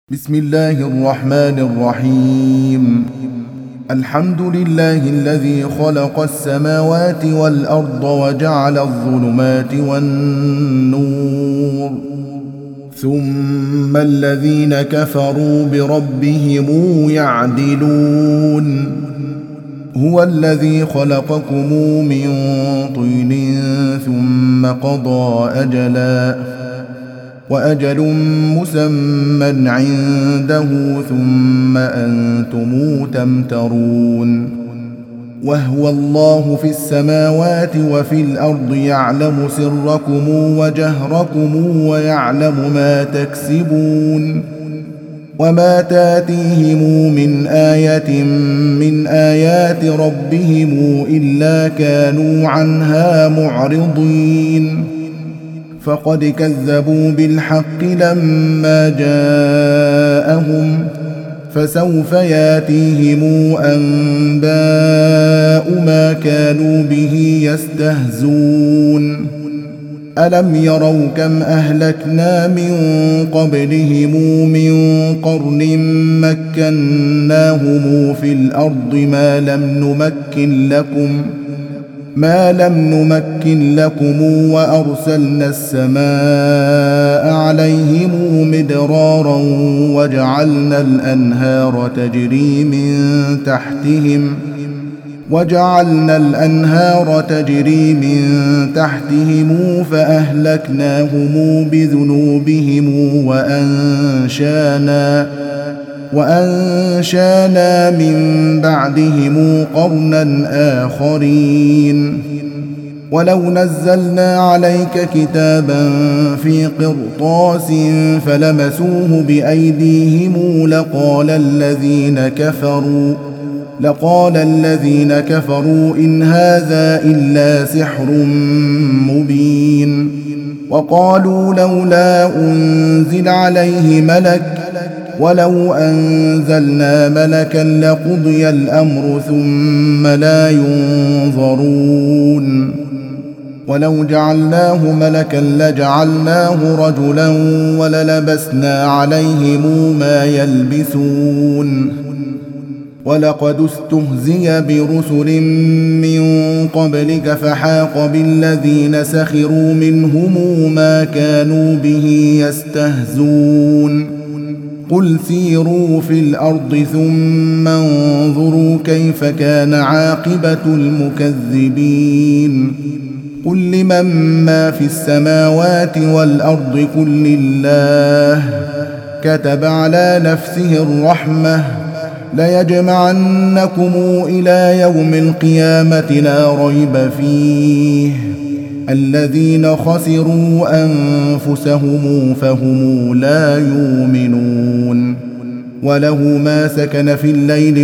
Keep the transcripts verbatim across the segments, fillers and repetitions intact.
بسم الله الرحمن الرحيم. الحمد لله الذي خلق السماوات والأرض وجعل الظلمات والنور، ثم الذين كفروا بربهم يعدلون. هو الذي خلقكم من طين ثم قضى أجلا وأجل مسمى عنده ثم أنتم تمترون. وهو الله في السماوات وفي الأرض يعلم سركم وجهركم ويعلم ما تكسبون. وما تاتيهم من آية من آيات ربهم إلا كانوا عنها معرضين. فقد كذبوا بالحق لما جاءهم، فسوف ياتيهم أنباء ما كانوا به يستهزون. ألم يروا كم أهلكنا من قبلهم من قرن مكناهم في الأرض ما لم نمكن لكم ما لم نمكن لكم وأرسلنا السماء عليهم مدرارا وجعلنا الأنهار تجري من تحتهم وجعلنا الأنهار تجري من تحتهم فأهلكناهم بذنوبهم وأنشانا وأنشانا من بعدهم قرنا آخرين. ولو نزلنا عليك كتابا في قرطاس فلمسوه بأيديهم لقال الذين كفروا لقال الذين كفروا إن هذا إلا سحر مبين. وقالوا لولا أنزل عليه ملك ولو أنزلنا ملكا لقضي الأمر ثم لا ينظرون. ولو جعلناه ملكا لجعلناه رجلا وللبسنا عليهم ما يلبسون. ولقد استهزئ برسل من قبلك فحاق بالذين سخروا منهم ما كانوا به يستهزون. قل سيروا في الأرض ثم انظروا كيف كان عاقبة المكذبين. قل لمن ما في السماوات والأرض قل لله كتب على نفسه الرحمة ليجمعنكم إلى يوم القيامة لا ريب فيه. الذين خسروا أنفسهم فهم لا يؤمنون. وله ما سكن في الليل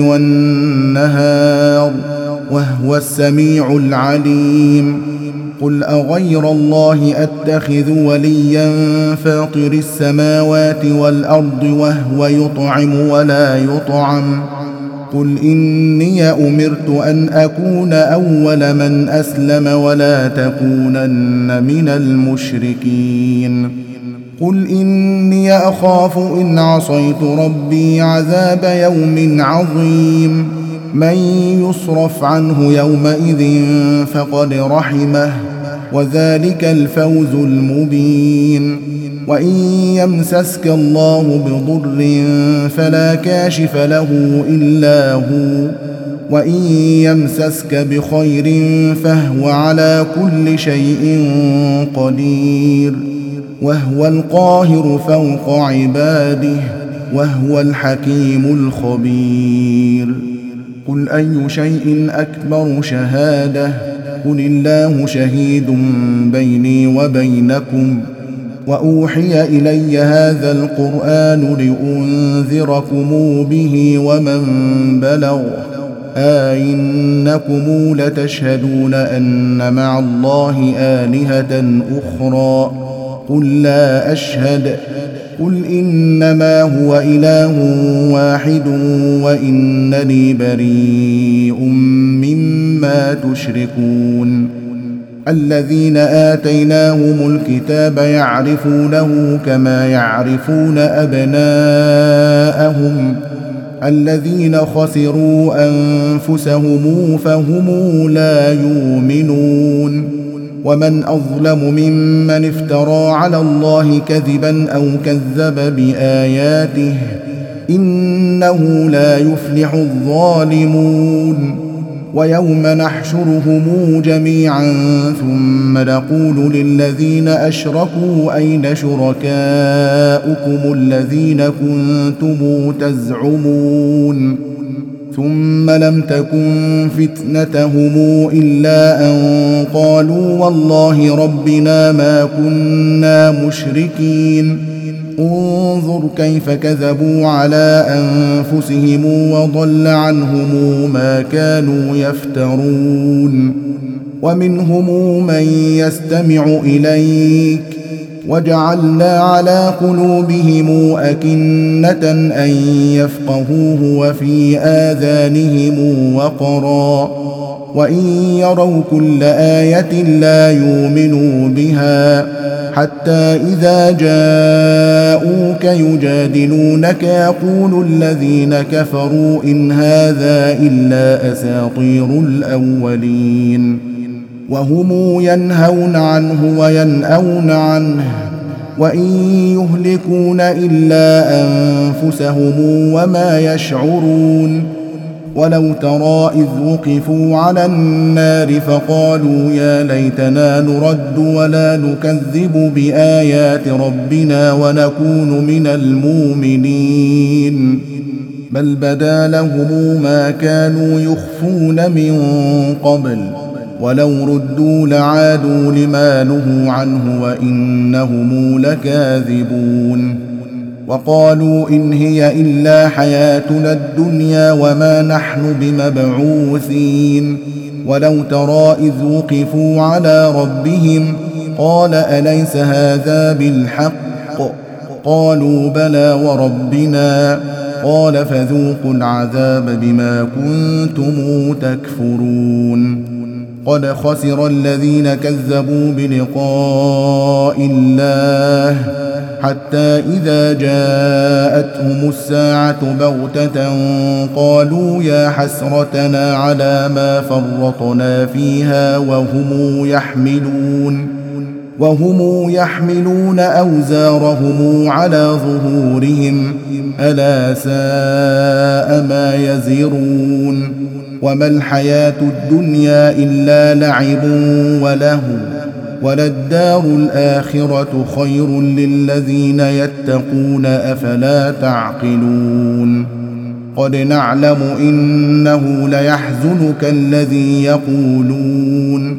والنهار وهو السميع العليم. قل أغير الله أتخذ وليا فاطر السماوات والأرض وهو يطعم ولا يطعم. قل إني أمرت أن أكون أول من أسلم ولا تكونن من المشركين. قل إني أخاف إن عصيت ربي عذاب يوم عظيم. من يصرف عنه يومئذ فقد رحمه وذلك الفوز المبين. وإن يمسسك الله بضر فلا كاشف له إلا هو وإن يمسسك بخير فهو على كل شيء قدير. وهو القاهر فوق عباده وهو الحكيم الخبير. قل أي شيء أكبر شهادة قل الله شهيد بيني وبينكم وأوحي إلي هذا القرآن لأنذركم به ومن بلغ أئنكم لتشهدون أن مع الله آلهة أخرى قل لا أشهد قل إنما هو إله واحد وإنني بريء مما تشركون. الذين آتيناهم الكتاب يعرفونه كما يعرفون أبناءهم الذين خسروا أنفسهم فهم لا يؤمنون ومن أظلم ممن افترى على الله كذبا أو كذب بآياته إنه لا يفلح الظالمون ويوم نحشرهم جميعا ثم نقول للذين أشركوا أين شركاؤكم الذين كنتم تزعمون ثم لم تكن فتنتهم إلا أن قالوا والله ربنا ما كنا مشركين انظر كيف كذبوا على أنفسهم وضل عنهم ما كانوا يفترون ومنهم من يستمع إليك وجعلنا على قلوبهم أكنة أن يفقهوه وفي آذانهم وقرا وإن يروا كل آية لا يؤمنوا بها حتى إذا جاءوك يجادلونك يقول الذين كفروا إن هذا إلا أساطير الأولين وهم ينهون عنه وينأون عنه وإن يهلكون إلا أنفسهم وما يشعرون ولو ترى إذ وقفوا على النار فقالوا يا ليتنا نرد ولا نكذب بآيات ربنا ونكون من المؤمنين بل بدا لهم ما كانوا يخفون من قبل ولو ردوا لعادوا لما نهوا عنه وإنهم لكاذبون وقالوا إن هي إلا حياتنا الدنيا وما نحن بمبعوثين ولو ترى إذ وقفوا على ربهم قال أليس هذا بالحق قالوا بلى وربنا قال فذوقوا العذاب بما كنتم تكفرون قد خسر الذين كذبوا بلقاء الله حتى إذا جاءتهم الساعة بغتة قالوا يا حسرتنا على ما فرطنا فيها وهم يحملون وهم يحملون أوزارهم على ظهورهم ألا ساء ما يزرون وما الحياة الدنيا إلا لعب ولهو وللدار الآخرة خير للذين يتقون أفلا تعقلون قد نعلم إنه ليحزنك الذي يقولون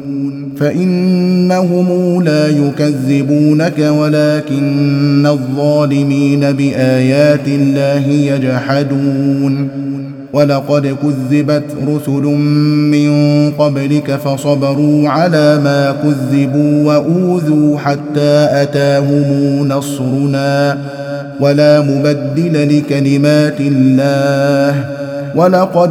فإنهم لا يكذبونك ولكن الظالمين بآيات الله يجحدون ولقد كذبت رسل من قبلك فصبروا على ما كذبوا وأوذوا حتى أتاهم نصرنا ولا مبدل لكلمات الله ولقد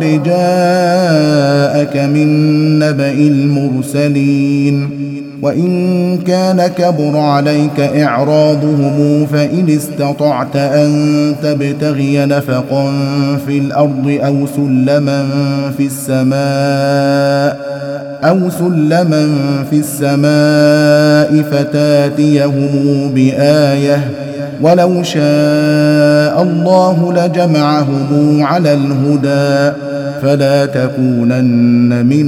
جاءك من نبأ المرسلين وإن كان كبر عليك إعراضهم فإن استطعت أن تبتغي نفقا في الأرض أو سلما في السماء أو سلما في السماء فتاتيهم بآية ولو شاء الله لجمعهم على الهدى فلا تكونن من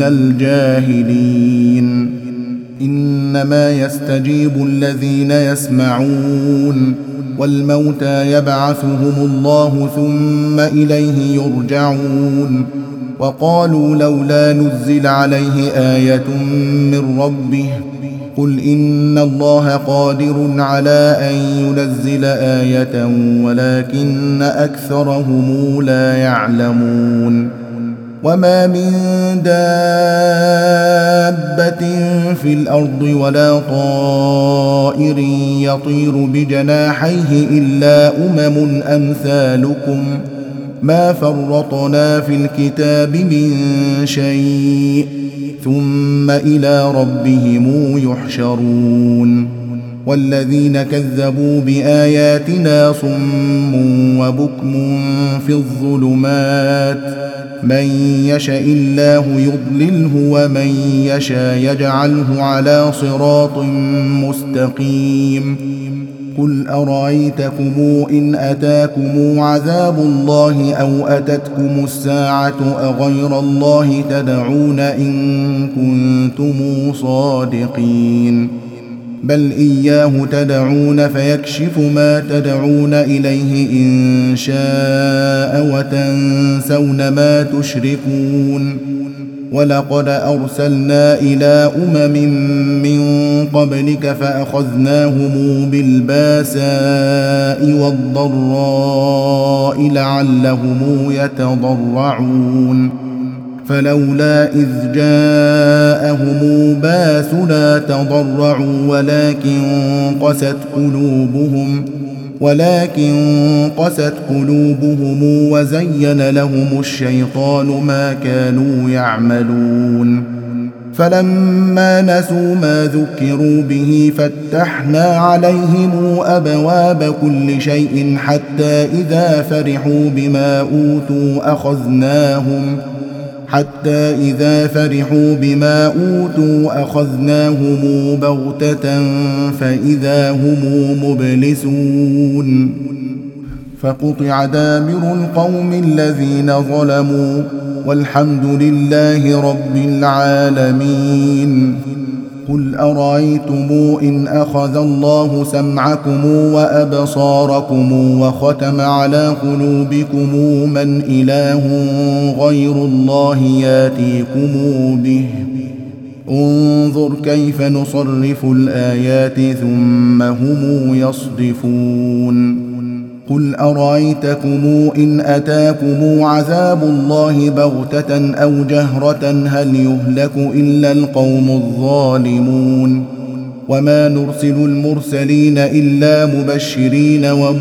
الجاهلين إنما يستجيب الذين يسمعون والموتى يبعثهم الله ثم إليه يرجعون وقالوا لولا نزل عليه آية من ربه قل إن الله قادر على أن ينزل آية ولكن أكثرهم لا يعلمون وما من دابة في الأرض ولا طائر يطير بجناحيه إلا أمم أمثالكم ما فرطنا في الكتاب من شيء ثم إلى ربهم يحشرون والذين كذبوا بآياتنا صم وبكم في الظلمات من يشاء الله يضلله ومن يشاء يجعله على صراط مستقيم قل أرأيتكم إن أتاكم عذاب الله أو أتتكم الساعة أغير الله تدعون إن كنتم صادقين بل إياه تدعون فيكشف ما تدعون إليه إن شاء وتنسون ما تشركون ولقد أرسلنا إلى أمم من قبلك فأخذناهم بالباساء والضراء لعلهم يتضرعون فلولا إذ جاءهم باسنا تضرعوا ولكن قست قلوبهم ولكن قست قلوبهم وزين لهم الشيطان ما كانوا يعملون فلما نسوا ما ذكروا به فتحنا عليهم أبواب كل شيء حتى إذا فرحوا بما أوتوا أخذناهم حتى إذا فرحوا بما أوتوا أخذناهم بغتة فإذا هم مبلسون فقطع دابر القوم الذين ظلموا والحمد لله رب العالمين قل أرأيتم إن أخذ الله سمعكم وأبصاركم وختم على قلوبكم من إله غير الله ياتيكم به انظر كيف نصرف الآيات ثم هم يصدفون قل أرأيتكم إن أتاكم عذاب الله بغتة أو جهرة هل يهلك إلا القوم الظالمون وما نرسل المرسلين إلا مبشرين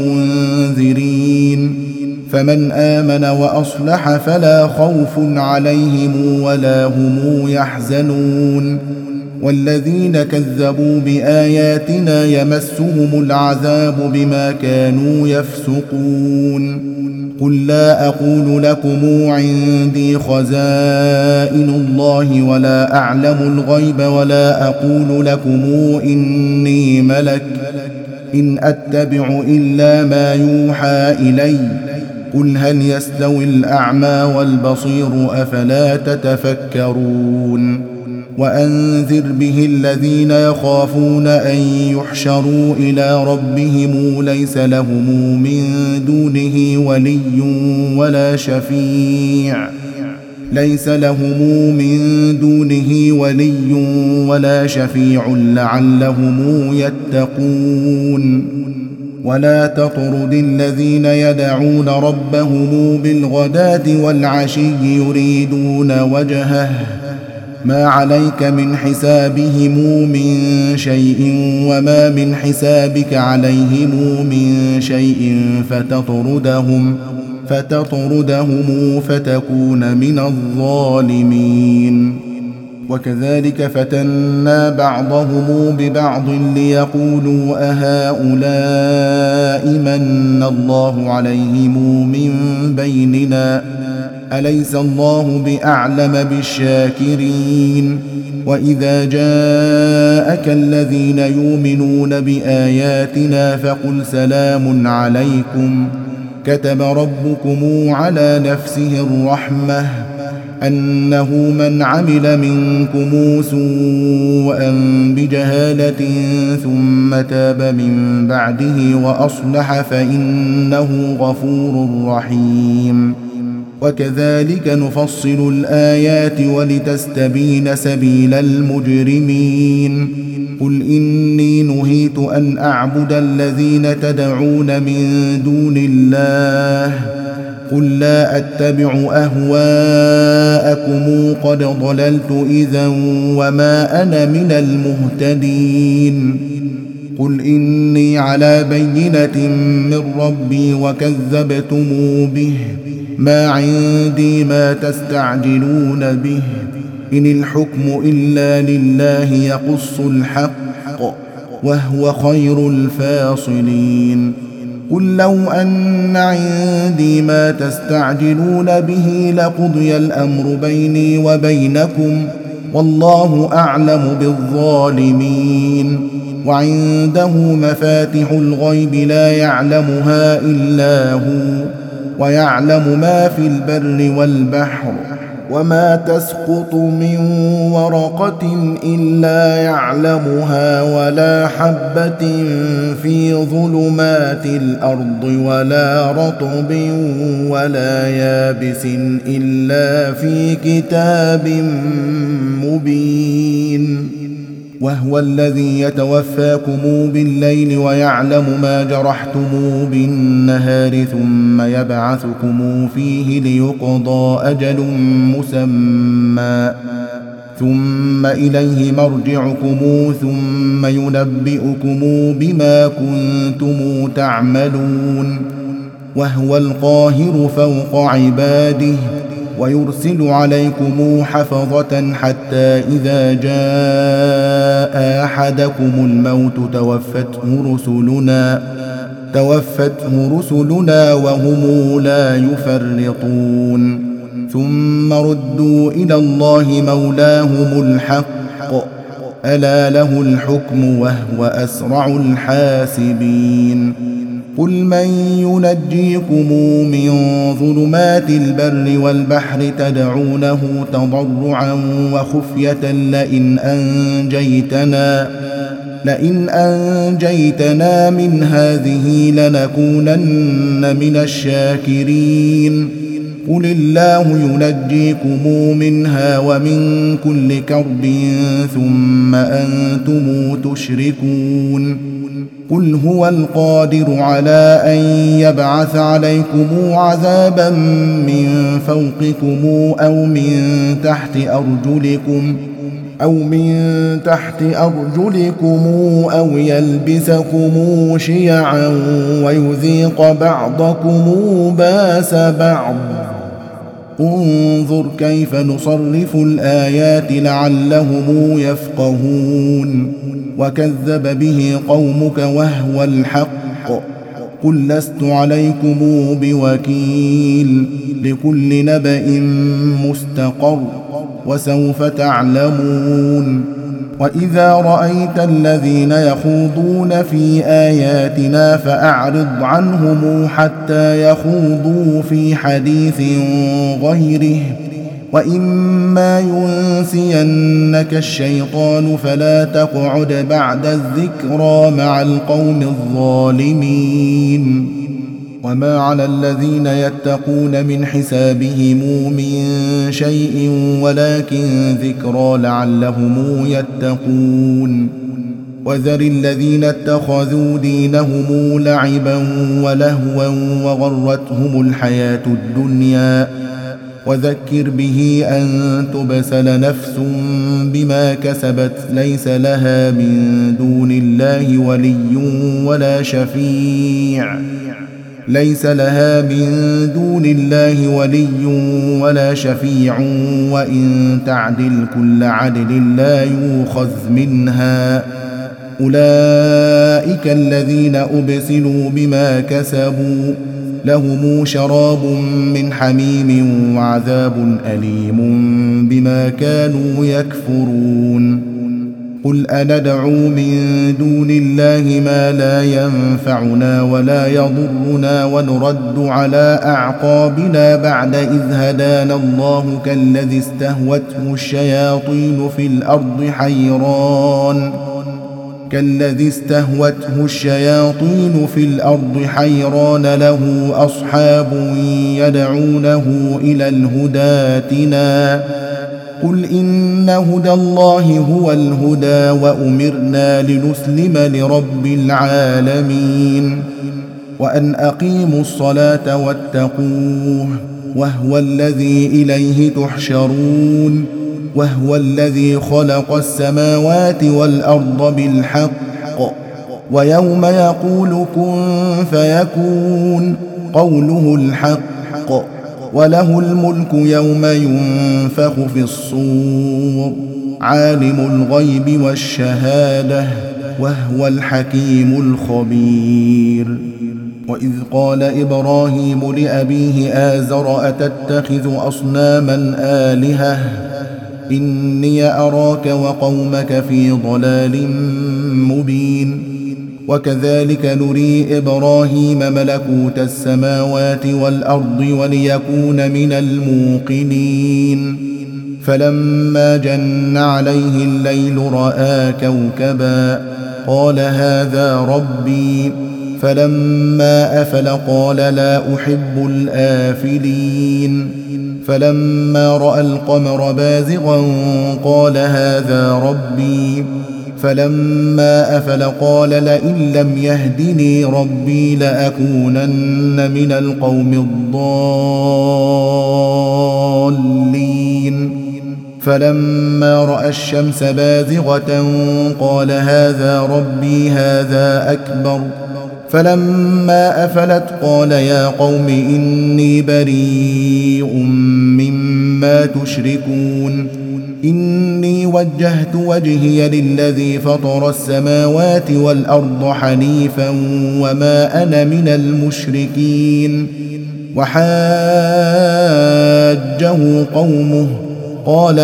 ومنذرين فمن آمن وأصلح فلا خوف عليهم ولا هم يحزنون والذين كذبوا بآياتنا يمسهم العذاب بما كانوا يفسقون قل لا أقول لكم عندي خزائن الله ولا أعلم الغيب ولا أقول لكم إني ملك إن أتبع إلا ما يوحى إلي قل هل يستوي الأعمى والبصير أفلا تتفكرون وأنذر به الذين يخافون أن يحشروا إلى ربهم ليس لهم من دونه ولي ولا شفيع ليس لهم من دونه ولي ولا شفيع لعلهم يتقون ولا تطرد الذين يدعون ربهم بالغداة والعشي يريدون وجهه ما عليك من حسابهم من شيء وما من حسابك عليهم من شيء فتطردهم فتطردهم فتكون من الظالمين وكذلك فتنا بعضهم ببعض ليقولوا أهؤلاء من الله عليهم من بيننا أليس الله بأعلم بالشاكرين وإذا جاءك الذين يؤمنون بآياتنا فقل سلام عليكم كتب ربكم على نفسه الرحمة أنه من عمل منكم سوءا بجهالة ثم تاب من بعده وأصلح فإنه غفور رحيم وكذلك نفصل الآيات ولتستبين سبيل المجرمين قل إني نهيت أن أعبد الذين تدعون من دون الله قل لا أتبع أهواءكم قد ضللت إذا وما أنا من المهتدين قل إني على بينة من ربي وكذبتم به، ما عندي ما تستعجلون به، إن الحكم إلا لله يقص الحق وهو خير الفاصلين. قل لو أن عندي ما تستعجلون به لقضي الأمر بيني وبينكم والله أعلم بالظالمين. وعنده مفاتح الغيب لا يعلمها إلا هو، ويعلم ما في البر والبحر، وما تسقط من ورقة إلا يعلمها، ولا حبة في ظلمات الأرض ولا رطب ولا يابس إلا في كتاب مبين. وهو الذي يتوفاكم بالليل ويعلم ما جرحتم بالنهار ثم يبعثكم فيه ليقضى أجل مسمى، ثم إليه مرجعكم ثم ينبئكم بما كنتم تعملون. وهو القاهر فوق عباده ويرسل عليكم حفظة حتى إذا جاء أحدكم الموت توفته رسلنا توفته رسلنا وهم لا يفرطون، ثم ردوا إلى الله مولاهم الحق، ألا له الحكم وهو أسرع الحاسبين. قل من ينجيكم من ظلمات البر والبحر تدعونه تضرعا وخفية لئن أنجيتنا لئن أنجيتنا من هذه لنكونن من الشاكرين. قل الله ينجيكم منها ومن كل كرب ثم أنتم تشركون. قل هو القادر على أن يبعث عليكم عذابا من فوقكم أو من تحت أرجلكم أو من تحت أرجلكم أو يلبسكم شيعا ويذيق بعضكم باس بعض. انظر كيف نصرف الآيات لعلهم يفقهون. وكذب به قومك وهو الحق. قل لست عليكم بوكيل، لكل نبأ مستقر وسوف تعلمون. وإذا رأيت الذين يخوضون في آياتنا فأعرض عنهم حتى يخوضوا في حديث غيره، وإما ينسينك الشيطان فلا تقعد بعد الذكرى مع القوم الظالمين. وما على الذين يتقون من حسابهم من شيء ولكن ذكرى لعلهم يتقون. وذر الذين اتخذوا دينهم لعبا ولهوا وغرتهم الحياة الدنيا، وذكر به أن تبسل نفس بما كسبت ليس لها من دون الله ولي ولا شفيع ليس لها من دون الله ولي ولا شفيع وإن تعدل كل عدل لا يؤخذ منها. أولئك الذين أبسلوا بما كسبوا لهم شراب من حميم وعذاب أليم بما كانوا يكفرون. قل أندعو من دون الله ما لا ينفعنا ولا يضرنا ونرد على أعقابنا بعد إذ هدانا الله كالذي استهوته الشياطين في الأرض حيران كالذي استهوته الشياطين في الأرض حيران له أصحاب يدعونه إلى الهدى ائتنا. قل إن هدى الله هو الهدى وأمرنا لنسلم لرب العالمين وأن أقيموا الصلاة واتقوه وهو الذي إليه تحشرون. وهو الذي خلق السماوات والأرض بالحق ويوم يقول كن فيكون قوله الحق، وله الملك يوم ينفخ في الصور، عالم الغيب والشهادة وهو الحكيم الخبير. وإذ قال إبراهيم لأبيه آزر أتتخذ أصناما آلهة إني أراك وقومك في ضلال مبين. وكذلك نري إبراهيم ملكوت السماوات والأرض وليكون من الموقنين. فلما جن عليه الليل رأى كوكبا قال هذا ربي، فلما أفل قال لا أحب الآفلين. فلما رأى القمر بازغا قال هذا ربي، فلما أفل قال لئن لم يهدني ربي لأكونن من القوم الضالين. فلما رأى الشمس بازغة قال هذا ربي هذا أكبر. فلما أفلت قال يا قوم إني بريء مما تشركون، إني وجهت وجهي للذي فطر السماوات والأرض حنيفا وما أنا من المشركين. وحاجه قومه قال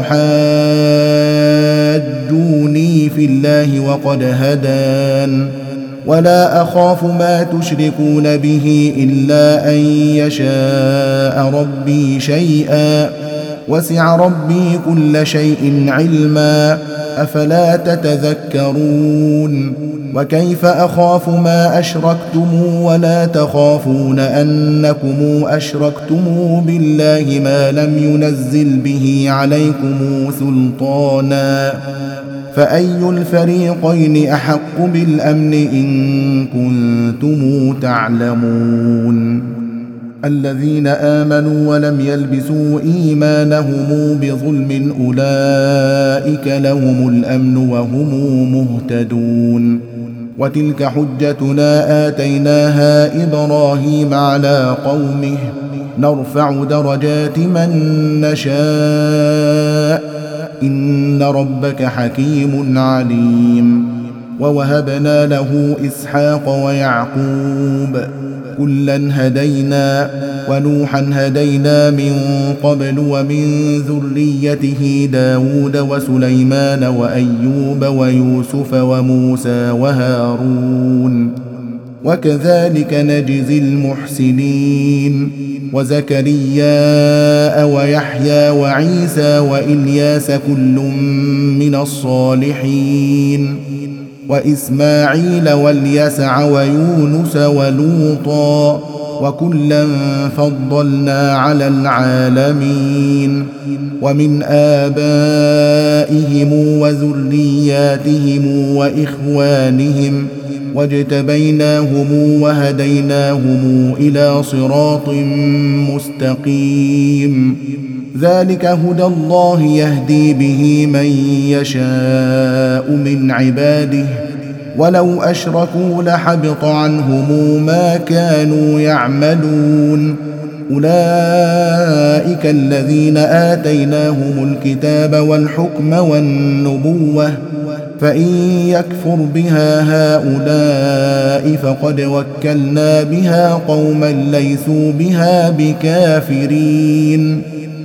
أتحاجوني في الله وقد هدان، ولا أخاف ما تشركون به إلا أن يشاء ربي شيئا، وسع ربي كل شيء علما، أفلا تتذكرون. وكيف أخاف ما أشركتم ولا تخافون أنكم أشركتم بالله ما لم ينزل به عليكم سلطانا، فأي الفريقين أحق بالأمن إن كنتم تعلمون. الذين آمنوا ولم يلبسوا إيمانهم بظلم أولئك لهم الأمن وهم مهتدون. وتلك حجتنا آتيناها إبراهيم على قومه نرفع درجات من نشاء إن ربك حكيم عليم. ووهبنا له إسحاق ويعقوب كلا هدينا، ونوحا هدينا من قبل ومن ذريته داود وسليمان وأيوب ويوسف وموسى وهارون، وكذلك نجزي المحسنين. وزكريا ويحيى وعيسى وإلياس كل من الصالحين، وإسماعيل واليسع ويونس ولوطا وكلا فضلنا على العالمين. ومن آبائهم وذرياتهم وإخوانهم واجتبيناهم وهديناهم إلى صراط مستقيم. ذلك هدى الله يهدي به من يشاء من عباده، ولو أشركوا لحبط عنهم ما كانوا يعملون. أولئك الذين آتيناهم الكتاب والحكم والنبوة، فإن يكفر بها هؤلاء فقد وكلنا بها قوما ليسوا بها بكافرين.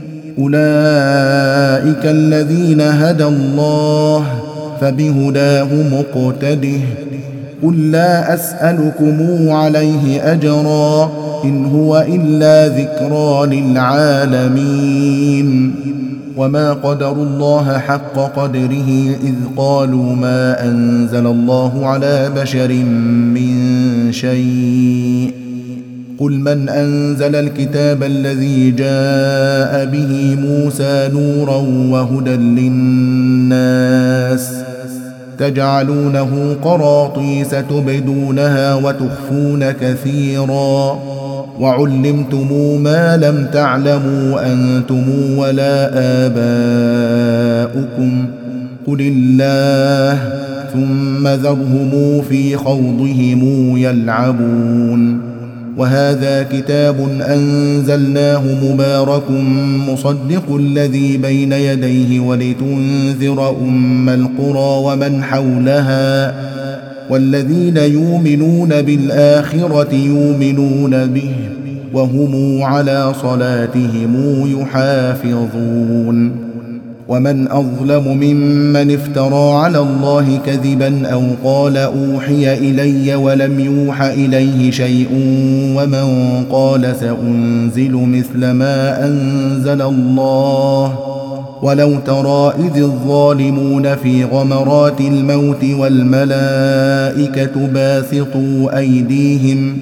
أولئك الذين هدى الله فبهداه مقتده. قل لا أسألكم عليه أجرا إن هو إلا ذكرى للعالمين. وما قدروا الله حق قدره إذ قالوا ما أنزل الله على بشر من شيء. قل من أنزل الكتاب الذي جاء به موسى نورا وهدى للناس، تجعلونه قراطيس تبدونها وتخفون كثيرا، وعلمتم ما لم تعلموا أنتم ولا آباؤكم، قل الله ثم ذرهم في خوضهم يلعبون. وهذا كتاب أنزلناه مبارك مصدق الذي بين يديه ولتنذر أم القرى ومن حولها والذين يؤمنون بالآخرة يؤمنون به وهم على صلاتهم يحافظون. ومن أظلم ممن افترى على الله كذبا أو قال أوحي إلي ولم يوح إليه شيء ومن قال سأنزل مثل ما أنزل الله. ولو ترى إذ الظالمون في غمرات الموت والملائكة باسطوا أيديهم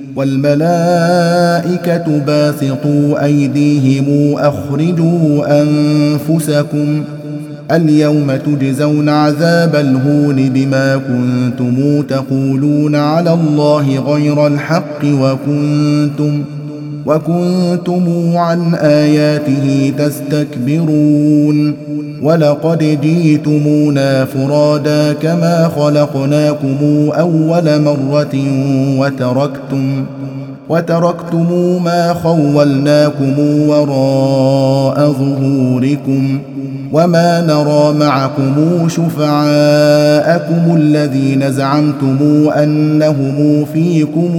والملائكة باسطوا أيديهم أخرجوا أنفسكم اليوم تجزون عذاب الهون بما كنتم تقولون على الله غير الحق وكنتم وكنتم عن آياته تستكبرون. ولقد جئتمونا فرادا كما خلقناكم أول مرة وتركتم وتركتم ما خولناكم وراء ظهوركم وما نرى معكم شفعاءكم الذين زعمتم أنهم فيكم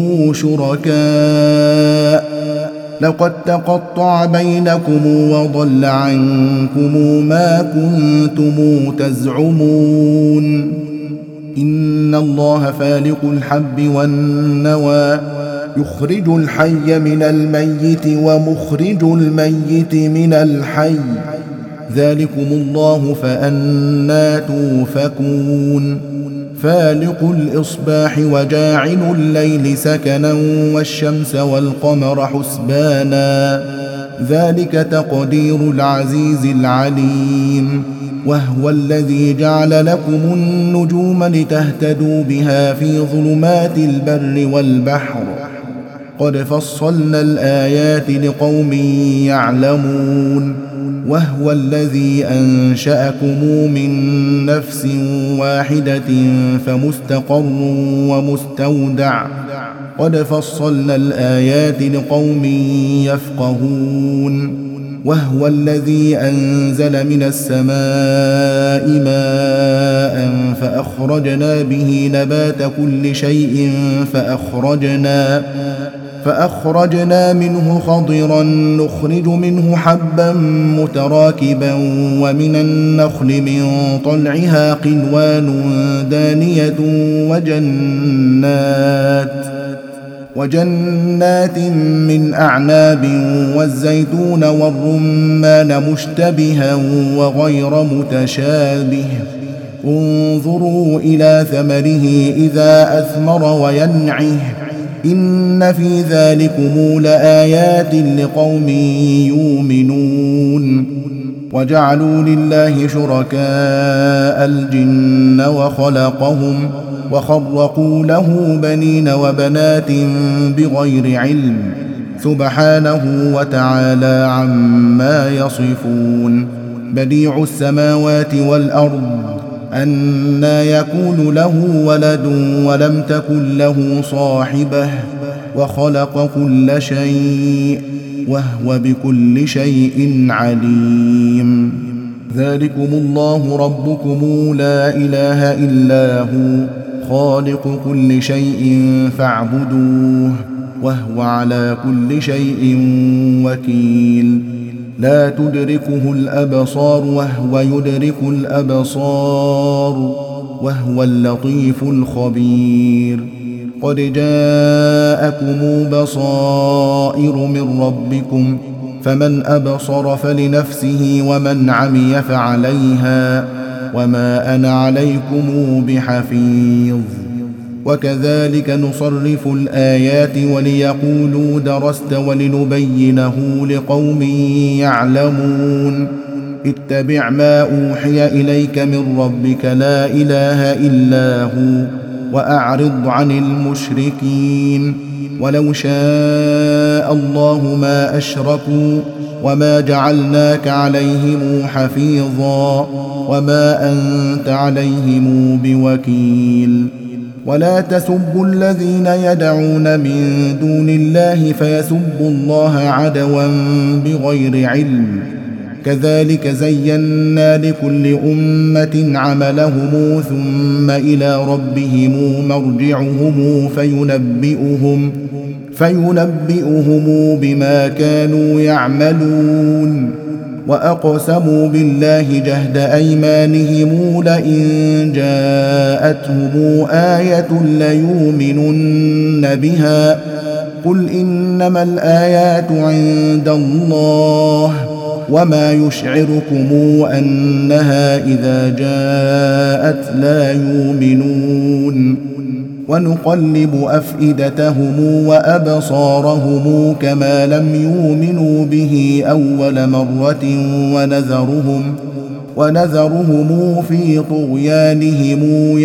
شركاء لقد تقطع بينكم وضل عنكم ما كنتم تزعمون. إن الله فالق الحب والنوى يخرج الحي من الميت ومخرج الميت من الحي ذلكم الله فأنى توفكون. فالق الإصباح وجاعل الليل سكنا والشمس والقمر حسبانا ذلك تقدير العزيز العليم. وهو الذي جعل لكم النجوم لتهتدوا بها في ظلمات البر والبحر قد فصلنا الآيات لقوم يعلمون. وهو الذي أنشأكم من نفس واحدة فمستقر ومستودع قد فصلنا الآيات لقوم يفقهون. وهو الذي أنزل من السماء ماء فأخرجنا به نبات كل شيء فأخرجنا فأخرجنا منه خضرا نخرج منه حبا متراكبا ومن النخل من طلعها قنوان دانية وجنات وجنات من أعناب والزيتون والرمان مشتبها وغير متشابه انظروا إلى ثمره إذا أثمر وينعه إن في ذلكم لآيات لقوم يؤمنون. وجعلوا لله شركاء الجن وخلقهم وخرقوا له بنين وبنات بغير علم سبحانه وتعالى عما يصفون. بديع السماوات والأرض أنى يكون له ولد ولم تكن له صاحبة وخلق كل شيء وهو بكل شيء عليم. ذلكم الله ربكم لا إله إلا هو خالق كل شيء فاعبدوه وهو على كل شيء وكيل. لا تدركه الأبصار وهو يدرك الأبصار وهو اللطيف الخبير. قد جاءكم بصائر من ربكم فمن أبصر فلنفسه ومن عمي فعليها وما أنا عليكم بحفيظ. وكذلك نصرف الآيات وليقولوا درست ولنبينه لقوم يعلمون. اتبع ما أوحي إليك من ربك لا إله إلا هو وأعرض عن المشركين. ولو شاء الله ما أشركوا وما جعلناك عليهم حفيظا وما أنت عليهم بوكيل ولا تسبوا الذين يدعون من دون الله فيسبوا الله عدوا بغير علم كذلك زينا لكل أمة عملهم ثم إلى ربهم مرجعهم فينبئهم فينبئهم بما كانوا يعملون وأقسموا بالله جهد أيمانهم لئن جاءتهم آية ليؤمنن بها قل إنما الآيات عند الله وما يشعركم أنها إذا جاءت لا يؤمنون ونقلب أفئدتهم وأبصارهم كما لم يؤمنوا به أول مرة ونذرهم ونذرهم في طغيانهم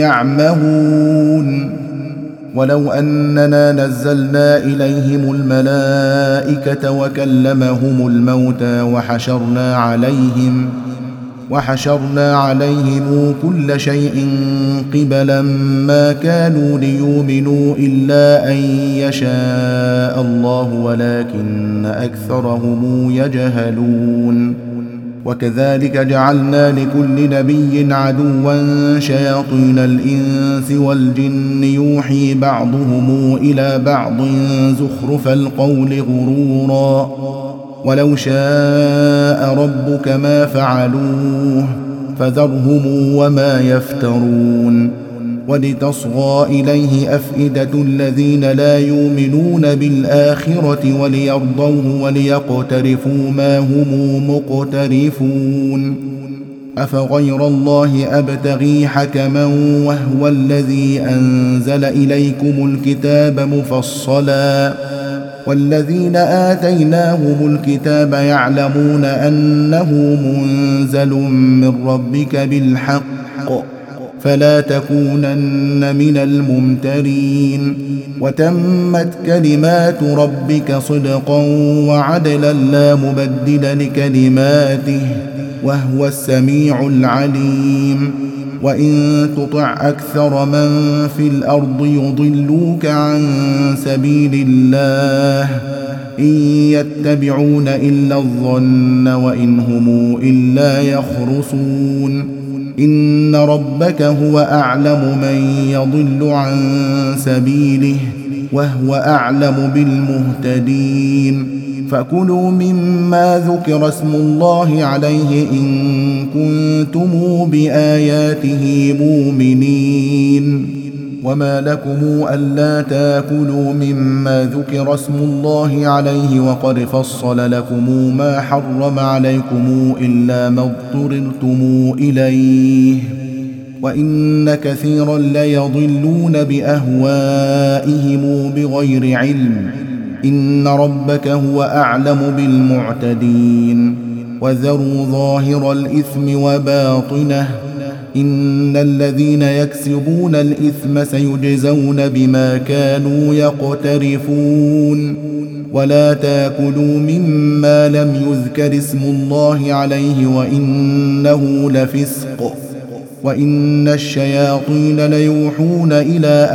يعمهون ولو أننا نزلنا إليهم الملائكة وكلمهم الموتى وحشرنا عليهم وحشرنا عليهم كل شيء قبلا ما كانوا ليؤمنوا إلا أن يشاء الله ولكن أكثرهم يجهلون وكذلك جعلنا لكل نبي عدوا شياطين الإنس والجن يوحي بعضهم إلى بعض زخرف القول غرورا ولو شاء ربك ما فعلوه فذرهم وما يفترون ولتصغى إليه أفئدة الذين لا يؤمنون بالآخرة وليرضوه وليقترفوا ما هم مقترفون أفغير الله أبتغي حكما وهو الذي أنزل إليكم الكتاب مفصلا والذين آتيناهم الكتاب يعلمون أنه منزل من ربك بالحق فلا تكونن من الممترين وتمت كلمات ربك صدقا وعدلا لا مبدل لكلماته وهو السميع العليم وإن تطع أكثر من في الأرض يضلوك عن سبيل الله إن يتبعون إلا الظن وإن هم إلا يخرصون إن ربك هو أعلم من يضل عن سبيله وهو أعلم بالمهتدين فكلوا مما ذكر اسم الله عليه إن كنتم بآياته مؤمنين وما لكم ألا تاكلوا مما ذكر اسم الله عليه وقد فصل لكم ما حرم عليكم إلا ما اضطررتم إليه وإن كثيرا ليضلون بأهوائهم بغير علم إن ربك هو أعلم بالمعتدين وذروا ظاهر الإثم وباطنه إن الذين يكسبون الإثم سيجزون بما كانوا يقترفون ولا تاكلوا مما لم يذكر اسم الله عليه وإنه لفسق وإن الشياطين ليوحون إلى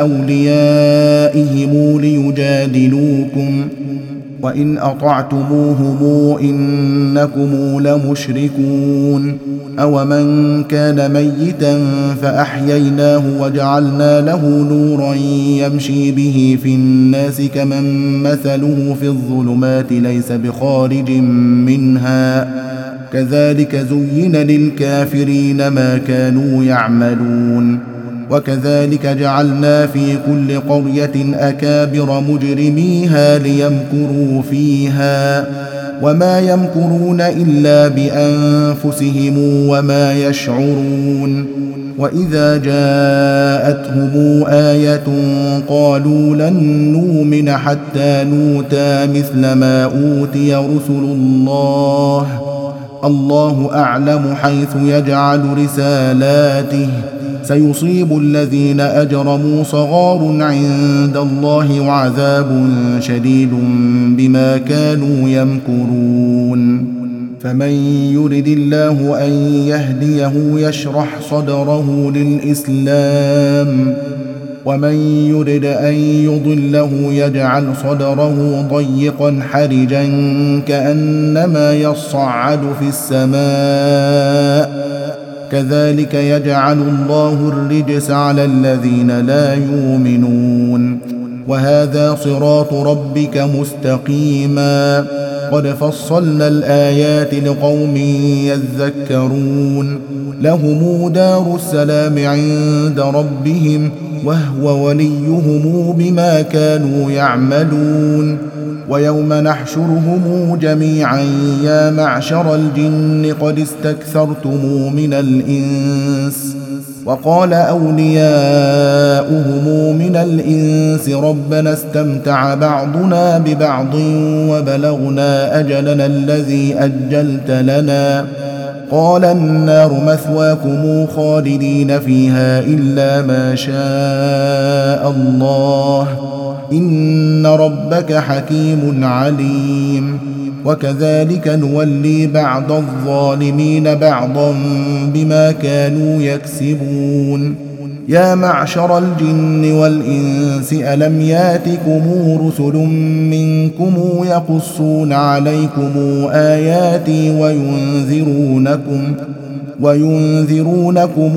أوليائهم ليجادلوكم وإن أطعتموهم إنكم لمشركون أومن كان ميتا فأحييناه وجعلنا له نورا يمشي به في الناس كمن مثله في الظلمات ليس بخارج منها كذلك زين للكافرين ما كانوا يعملون وكذلك جعلنا في كل قرية أكابر مجرميها ليمكروا فيها وما يمكرون إلا بأنفسهم وما يشعرون وإذا جاءتهم آية قالوا لن نؤمن حتى نؤتى مثل ما أوتي رسل الله الله أعلم حيث يجعل رسالاته سيصيب الذين أجرموا صغار عند الله وعذاب شديد بما كانوا يمكرون فمن يرد الله أن يهديه يشرح صدره للإسلام ومن يرد أن يضله يجعل صدره ضيقا حرجا كأنما يصعد في السماء كذلك يجعل الله الرجس على الذين لا يؤمنون وهذا صراط ربك مستقيما قد فصلنا الآيات لقوم يذكرون لهم دار السلام عند ربهم وهو وليهم بما كانوا يعملون ويوم نحشرهم جميعا يا معشر الجن قد استكثرتم من الإنس وقال أولياؤهم من الإنس ربنا استمتع بعضنا ببعض وبلغنا أجلنا الذي أجلت لنا قال النار مثواكم خالدين فيها إلا ما شاء الله إن ربك حكيم عليم وكذلك نولي بعض الظالمين بعضا بما كانوا يكسبون يا معشر الجن والإنس ألم ياتكم رسل منكم يقصون عليكم آياتي وينذرونكم وينذرونكم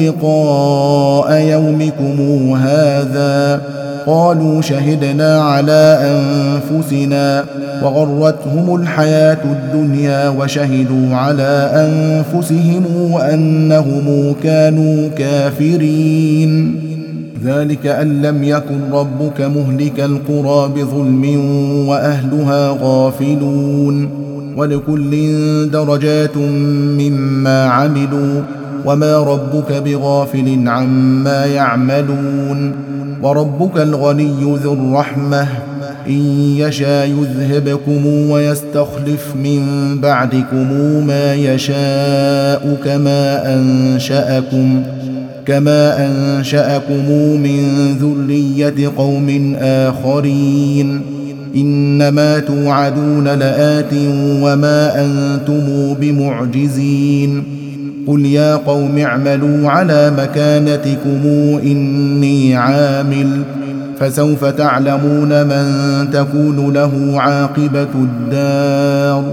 لقاء يومكم هذا قالوا شهدنا على أنفسنا وغرتهم الحياة الدنيا وشهدوا على أنفسهم أنهم كانوا كافرين ذلك أن لم يكن ربك مهلك القرى بظلم وأهلها غافلون ولكل درجات مما عملوا وما ربك بغافل عما يعملون وربك الغني ذو الرحمة إن يشاء يذهبكم ويستخلف من بعدكم ما يشاء كما أنشأكم كما أنشأكم من ذرية قوم آخرين إنما توعدون لآت وما أنتم بمعجزين قل يا قوم اعملوا على مكانتكم إني عامل فسوف تعلمون من تكون له عاقبة الدار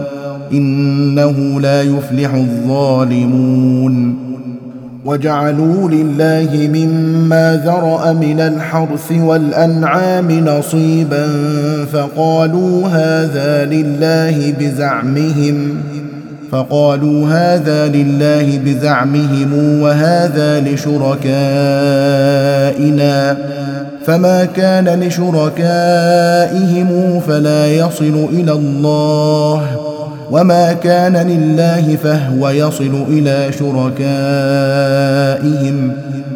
إنه لا يفلح الظالمون وجعلوا لله مما ذرأ من الحرث والأنعام نصيبا فقالوا هذا لله بزعمهم فقالوا هذا لله بزعمهم وهذا لشركائنا فما كان لشركائهم فلا يصل إلى الله وما كان لله فهو يصل إلى شركائهم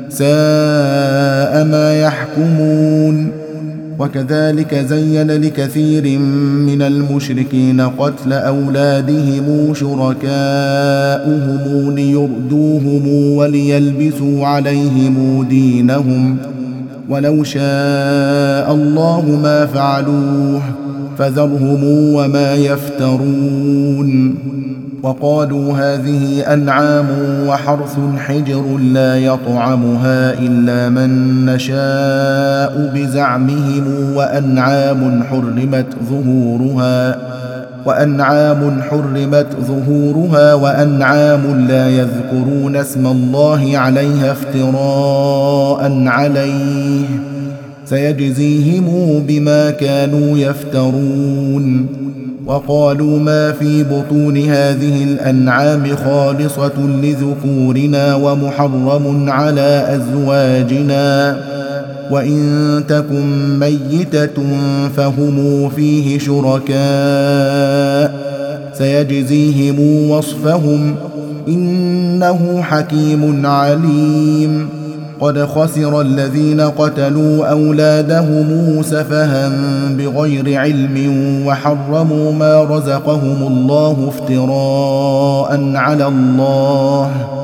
ساء ما يحكمون وكذلك زين لكثير من المشركين قتل أولادهم شركاؤهم ليردوهم وليلبسوا عليهم دينهم ولو شاء الله ما فعلوه فذرهم وما يفترون وقالوا هذه أنعام وحرث حجر لا يطعمها إلا من نشاء بزعمهم وأنعام حرمت ظهورها وأنعام حرمت ظهورها وأنعام لا يذكرون اسم الله عليها افتراء عليه سيجزيهم بما كانوا يفترون وقالوا ما في بطون هذه الأنعام خالصة لذكورنا ومحرم على أزواجنا وإن تكن ميتة فهم فيه شركاء سيجزيهم وصفهم إنه حكيم عليم قد خسر الذين قتلوا أولادهم سفها بغير علم وحرموا ما رزقهم الله افتراء على الله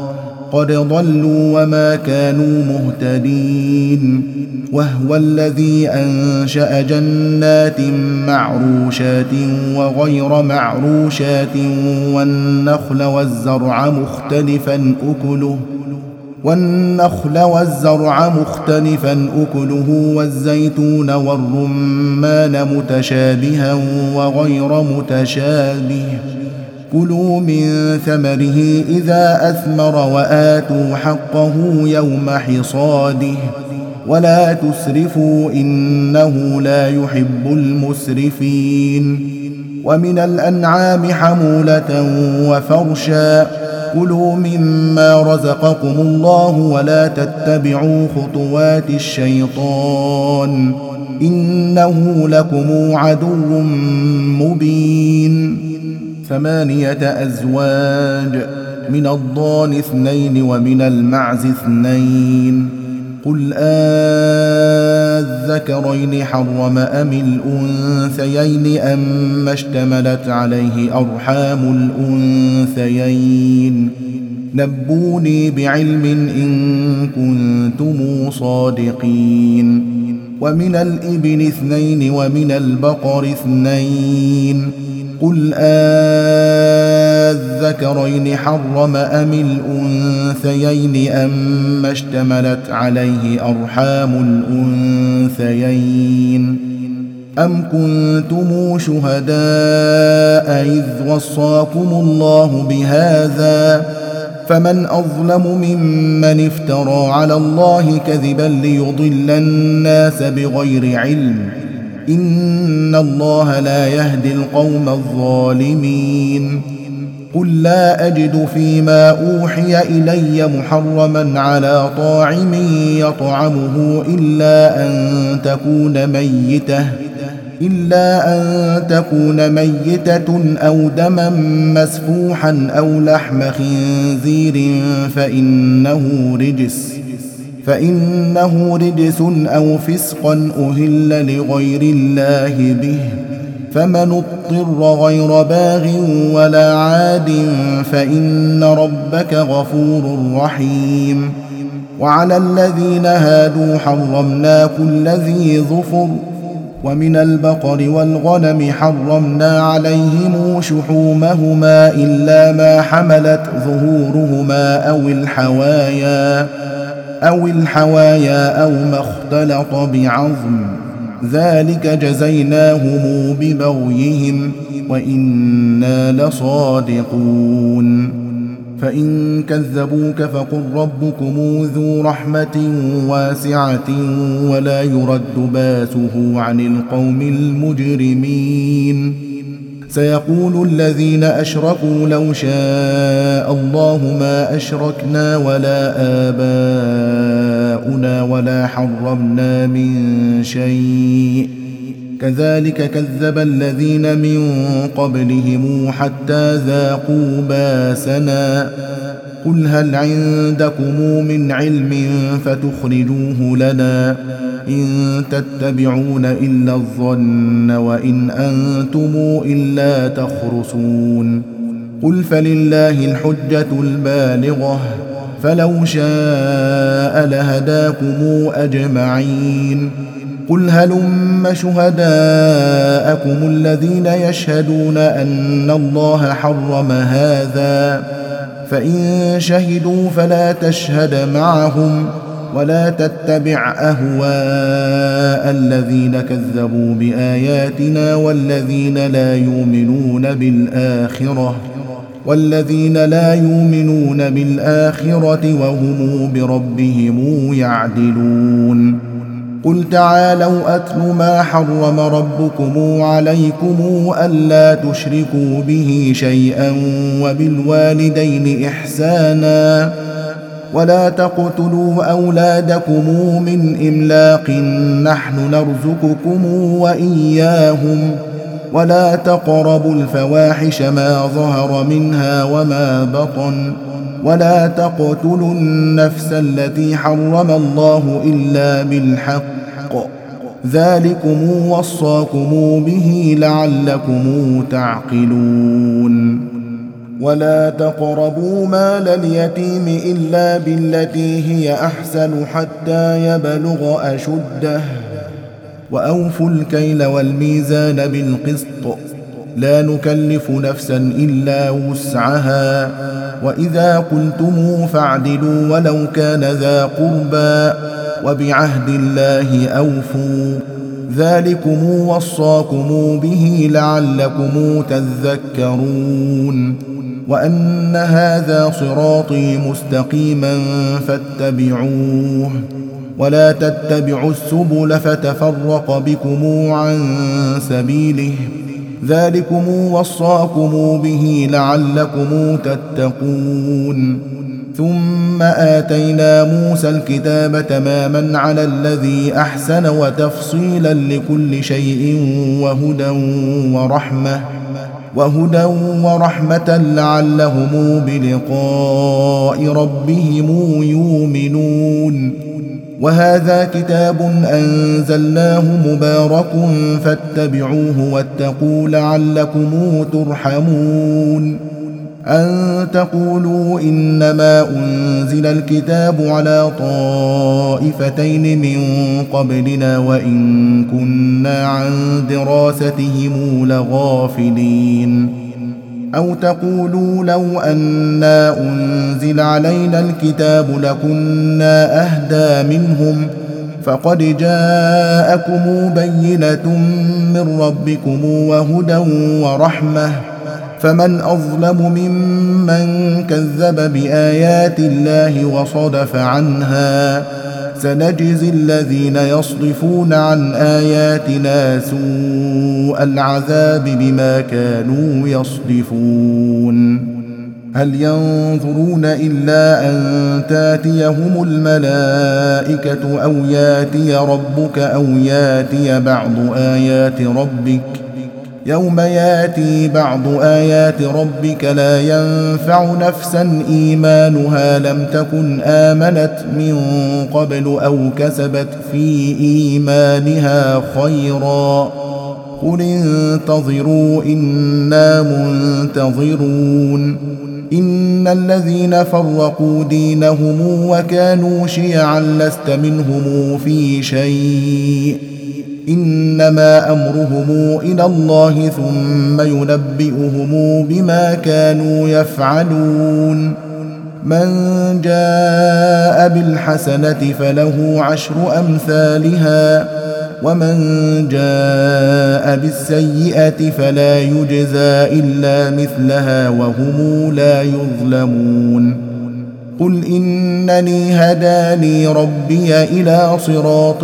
قد ضلوا وما كانوا مهتدين وهو الذي أنشأ جنات معروشات وغير معروشات والنخل والزرع مختلفا أكله والنخل والزرع مختلفا أكله والزيتون والرمان متشابها وغير متشابه كلوا من ثمره إذا أثمر وآتوا حقه يوم حصاده ولا تسرفوا إنه لا يحب المسرفين ومن الأنعام حمولة وفرشا كلوا مما رزقكم الله ولا تتبعوا خطوات الشيطان إنه لكم عدو مبين ثمانية أزواج من الضان اثنين ومن المعز اثنين قل آذكرين حرم أم الأنثيين أما اشتملت عليه أرحام الأنثيين نبوني بعلم إن كنتم صادقين ومن الإبل اثنين ومن البقر اثنين قل آذكرين حرم أم الأنثيين أما اشتملت عليه أرحام الأنثيين أم كنتم شهداء إذ وصاكم الله بهذا فمن أظلم ممن افترى على الله كذبا ليضل الناس بغير علم إن الله لا يهدي القوم الظالمين قل لا أجد فيما أوحي إلي محرما على طاعم يطعمه إلا أن تكون ميتة إلا أن تكون ميتة أو دما مسفوحا أو لحم خنزير فإنه رجس فإنه رجس أو فسقا أهل لغير الله به فمن اضطر غير باغ ولا عاد فإن ربك غفور رحيم وعلى الذين هادوا حرمنا كل ذي ظفر ومن البقر والغنم حرمنا عليهم شحومهما إلا ما حملت ظهورهما أو الحوايا أو الحوايا أو ما اختلط بعظم ذلك جزيناهم ببغيهم وإنا لصادقون فإن كذبوك فقل ربكم ذو رحمة واسعة ولا يرد باسه عن القوم المجرمين سيقول الذين أشركوا لو شاء الله ما أشركنا ولا آباؤنا ولا حرمنا من شيء كذلك كذب الذين من قبلهم حتى ذاقوا باسنا قل هل عندكم من علم فتخرجوه لنا إن تتبعون إلا الظن وإن أنتم إلا تخرصون قل فلله الحجة البالغة فلو شاء لهداكم أجمعين قل هلم شهداءكم الذين يشهدون أن الله حرم هذا فإن شهدوا فلا تشهد معهم ولا تتبع أهواء الذين كذبوا بآياتنا والذين لا يؤمنون بالآخرة والذين لا يؤمنون بالآخرة وهم بربهم يعدلون قل تعالوا أتل ما حرم ربكم عليكم ألا تشركوا به شيئا وبالوالدين إحسانا ولا تقتلوا أولادكم من إملاق نحن نرزقكم وإياهم ولا تقربوا الفواحش ما ظهر منها وما بطن ولا تقتلوا النفس التي حرم الله إلا بالحق ذلكم وصاكم به لعلكم تعقلون ولا تقربوا مال اليتيم إلا بالتي هي أحسن حتى يبلغ أشده وأوفوا الكيل والميزان بالقسط لا نكلف نفسا إلا وسعها وإذا قلتم فاعدلوا ولو كان ذا قربى وبعهد الله أوفوا ذلكم وصاكم به لعلكم تذكرون وأن هذا صراطي مستقيما فاتبعوه ولا تتبعوا السبل فتفرق بكم عن سبيله ذلكم وصاكم به لعلكم تتقون ثم آتينا موسى الكتاب تماما على الذي أحسن وتفصيلا لكل شيء وهدى ورحمة وهدى ورحمة لعلهم بلقاء ربهم يؤمنون وهذا كتاب أنزلناه مبارك فاتبعوه واتقوا لعلكم ترحمون أن تقولوا إنما أنزل الكتاب على طائفتين من قبلنا وإن كنا عن دراستهم لغافلين أو تقولوا لو أنا أنزل علينا الكتاب لكنا أهدى منهم فقد جاءكم بينة من ربكم وهدى ورحمة فمن أظلم ممن كذب بآيات الله وصدف عنها سنجزي الذين يصدفون عن آياتنا سوء العذاب بما كانوا يصدفون هل ينظرون إلا أن تاتيهم الملائكة أو ياتي ربك أو ياتي بعض آيات ربك يوم ياتي بعض آيات ربك لا ينفع نفسا إيمانها لم تكن آمنت من قبل أو كسبت في إيمانها خيرا قل انتظروا إنا منتظرون إن الذين فرقوا دينهم وكانوا شيعا لست منهم في شيء إنما أمرهم إلى الله ثم ينبئهم بما كانوا يفعلون من جاء بالحسنة فله عشر أمثالها ومن جاء بالسيئة فلا يجزى إلا مثلها وهم لا يظلمون قل إنني هداني ربي إلى صراط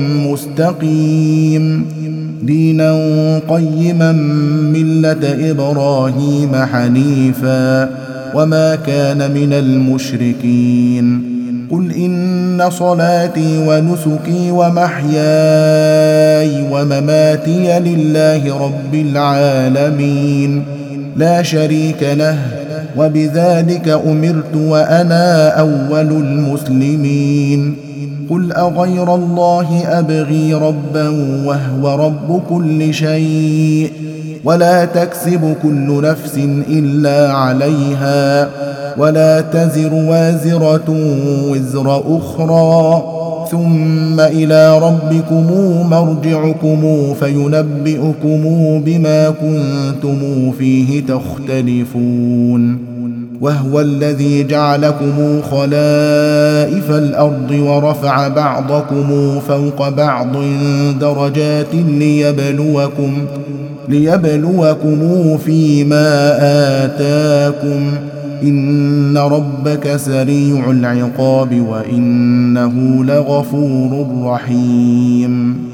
مستقيم دينا قيما ملة إبراهيم حنيفا وما كان من المشركين قل إن صلاتي ونسكي ومحياي ومماتي لله رب العالمين لا شريك له وبذلك أمرت وأنا أول المسلمين قل أغير الله أبغي ربا وهو رب كل شيء ولا تكسب كل نفس إلا عليها ولا تزر وازرة وزر أخرى ثم إلى ربكم مرجعكم فينبئكم بما كنتم فيه تختلفون وهو الذي جعلكم خلائف الأرض ورفع بعضكم فوق بعض درجات ليبلوكم ليبلوكم فيما آتاكم إن ربك سريع العقاب وإنه لغفور رحيم